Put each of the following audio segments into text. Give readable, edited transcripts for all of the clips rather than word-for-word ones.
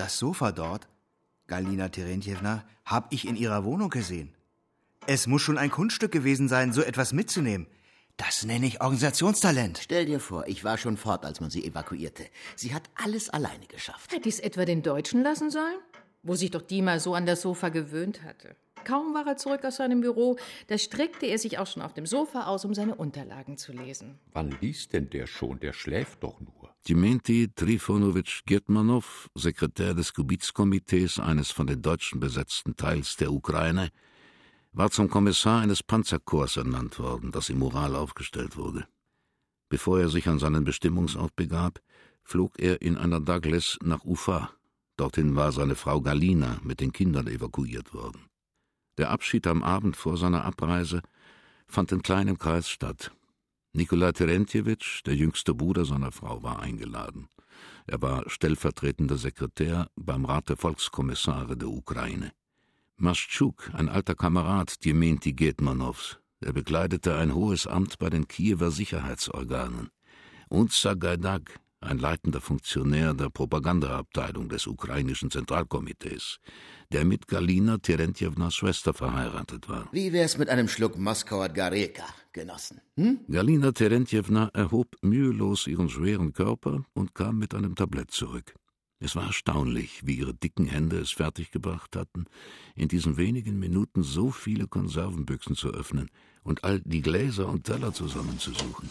Das Sofa dort, Galina Terentjewna, hab ich in Ihrer Wohnung gesehen. Es muss schon ein Kunststück gewesen sein, so etwas mitzunehmen. Das nenne ich Organisationstalent. Stell dir vor, ich war schon fort, als man sie evakuierte. Sie hat alles alleine geschafft. Hätte ich es etwa den Deutschen lassen sollen? Wo sich doch Dima so an das Sofa gewöhnt hatte. Kaum war er zurück aus seinem Büro, da streckte er sich auch schon auf dem Sofa aus, um seine Unterlagen zu lesen. Wann liest denn der schon? Der schläft doch nur. Dementi Trifonowitsch Girtmanow, Sekretär des Gebietskomitees eines von den Deutschen besetzten Teils der Ukraine, war zum Kommissar eines Panzerkorps ernannt worden, das im Ural aufgestellt wurde. Bevor er sich an seinen Bestimmungsort begab, flog er in einer Douglas nach Ufa. Dorthin war seine Frau Galina mit den Kindern evakuiert worden. Der Abschied am Abend vor seiner Abreise fand in kleinem Kreis statt. Nikolai Terentjewitsch, der jüngste Bruder seiner Frau, war eingeladen. Er war stellvertretender Sekretär beim Rat der Volkskommissare der Ukraine. Maschtschuk, ein alter Kamerad Dementi Getmanows, er bekleidete ein hohes Amt bei den Kiewer Sicherheitsorganen. Und Sagaidak, ein leitender Funktionär der Propagandaabteilung des ukrainischen Zentralkomitees, der mit Galina Terentjewnas Schwester verheiratet war. Wie wär's mit einem Schluck Moskauer Gareka, Genossen? Galina Terentjewna erhob mühelos ihren schweren Körper und kam mit einem Tablett zurück. Es war erstaunlich, wie ihre dicken Hände es fertiggebracht hatten, in diesen wenigen Minuten so viele Konservenbüchsen zu öffnen und all die Gläser und Teller zusammenzusuchen.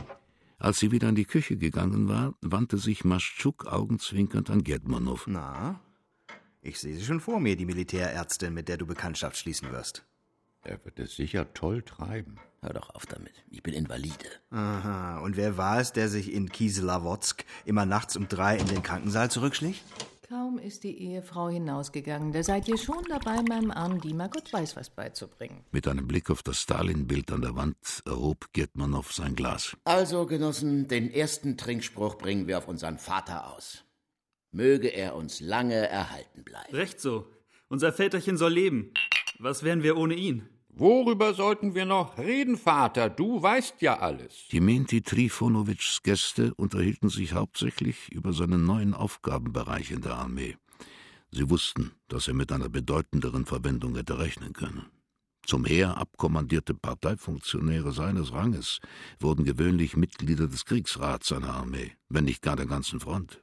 Als sie wieder in die Küche gegangen war, wandte sich Maschtschuk augenzwinkernd an Getmanow. Na, ich sehe sie schon vor mir, die Militärärztin, mit der du Bekanntschaft schließen wirst. Er wird es sicher toll treiben. Hör doch auf damit, ich bin Invalide. Aha, und wer war es, der sich in Kiselawodsk immer nachts um 3 in den Krankensaal zurückschlich? Kaum ist die Ehefrau hinausgegangen, da seid ihr schon dabei, meinem armen Dima Gott weiß was beizubringen. Mit einem Blick auf das Stalin-Bild an der Wand erhob Getmanow sein Glas. Also, Genossen, den ersten Trinkspruch bringen wir auf unseren Vater aus. Möge er uns lange erhalten bleiben. Recht so. Unser Väterchen soll leben. Was wären wir ohne ihn? Worüber sollten wir noch reden, Vater? Du weißt ja alles. Dementi Trifonowitschs Gäste unterhielten sich hauptsächlich über seinen neuen Aufgabenbereich in der Armee. Sie wussten, dass er mit einer bedeutenderen Verwendung hätte rechnen können. Zum Heer abkommandierte Parteifunktionäre seines Ranges wurden gewöhnlich Mitglieder des Kriegsrats seiner Armee, wenn nicht gar der ganzen Front.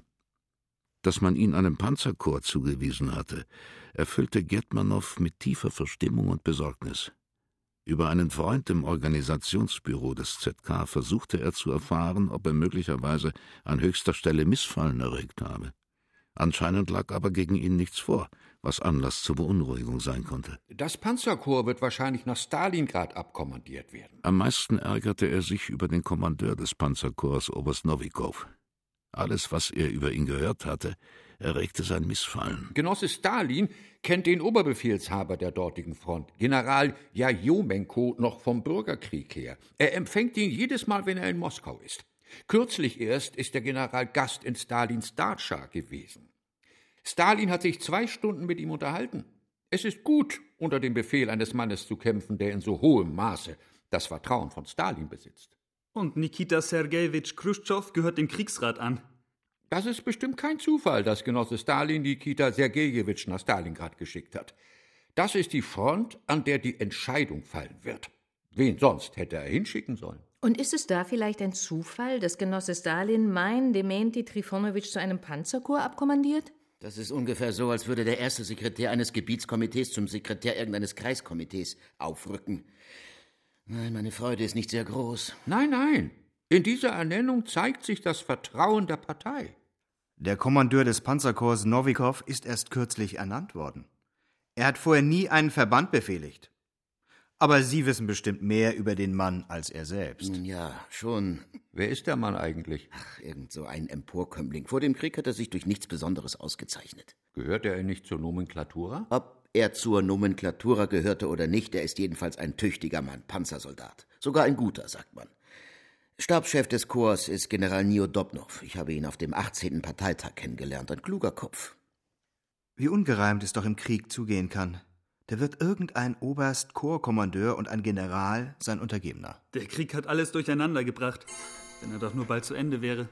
Dass man ihn einem Panzerkorps zugewiesen hatte, erfüllte Getmanow mit tiefer Verstimmung und Besorgnis. Über einen Freund im Organisationsbüro des ZK versuchte er zu erfahren, ob er möglicherweise an höchster Stelle Missfallen erregt habe. Anscheinend lag aber gegen ihn nichts vor, was Anlass zur Beunruhigung sein konnte. Das Panzerkorps wird wahrscheinlich nach Stalingrad abkommandiert werden. Am meisten ärgerte er sich über den Kommandeur des Panzerkorps, Oberst Nowikow. Alles, was er über ihn gehört hatte, erregte sein Missfallen. Genosse Stalin kennt den Oberbefehlshaber der dortigen Front, General Jajomenko, noch vom Bürgerkrieg her. Er empfängt ihn jedes Mal, wenn er in Moskau ist. Kürzlich erst ist der General Gast in Stalins Datscha gewesen. Stalin hat sich 2 Stunden mit ihm unterhalten. Es ist gut, unter dem Befehl eines Mannes zu kämpfen, der in so hohem Maße das Vertrauen von Stalin besitzt. Und Nikita Sergejewitsch Chruschtschow gehört dem Kriegsrat an. Das ist bestimmt kein Zufall, dass Genosse Stalin Nikita Sergejewitsch nach Stalingrad geschickt hat. Das ist die Front, an der die Entscheidung fallen wird. Wen sonst hätte er hinschicken sollen? Und ist es da vielleicht ein Zufall, dass Genosse Stalin meinen Dementi Trifonowitsch zu einem Panzerkorps abkommandiert? Das ist ungefähr so, als würde der erste Sekretär eines Gebietskomitees zum Sekretär irgendeines Kreiskomitees aufrücken. Nein, meine Freude ist nicht sehr groß. Nein. In dieser Ernennung zeigt sich das Vertrauen der Partei. Der Kommandeur des Panzerkorps Nowikow ist erst kürzlich ernannt worden. Er hat vorher nie einen Verband befehligt. Aber Sie wissen bestimmt mehr über den Mann als er selbst. Nun ja, schon. Wer ist der Mann eigentlich? Ach, irgend so ein Emporkömmling. Vor dem Krieg hat er sich durch nichts Besonderes ausgezeichnet. Gehört er nicht zur Nomenklatura? Ob er zur Nomenklatura gehörte oder nicht, er ist jedenfalls ein tüchtiger Mann, Panzersoldat. Sogar ein guter, sagt man. Stabschef des Korps ist General Niodobnow. Ich habe ihn auf dem 18. Parteitag kennengelernt. Ein kluger Kopf. Wie ungereimt es doch im Krieg zugehen kann. Da wird irgendein Oberst, Korpskommandeur und ein General sein Untergebener. Der Krieg hat alles durcheinander gebracht. Wenn er doch nur bald zu Ende wäre.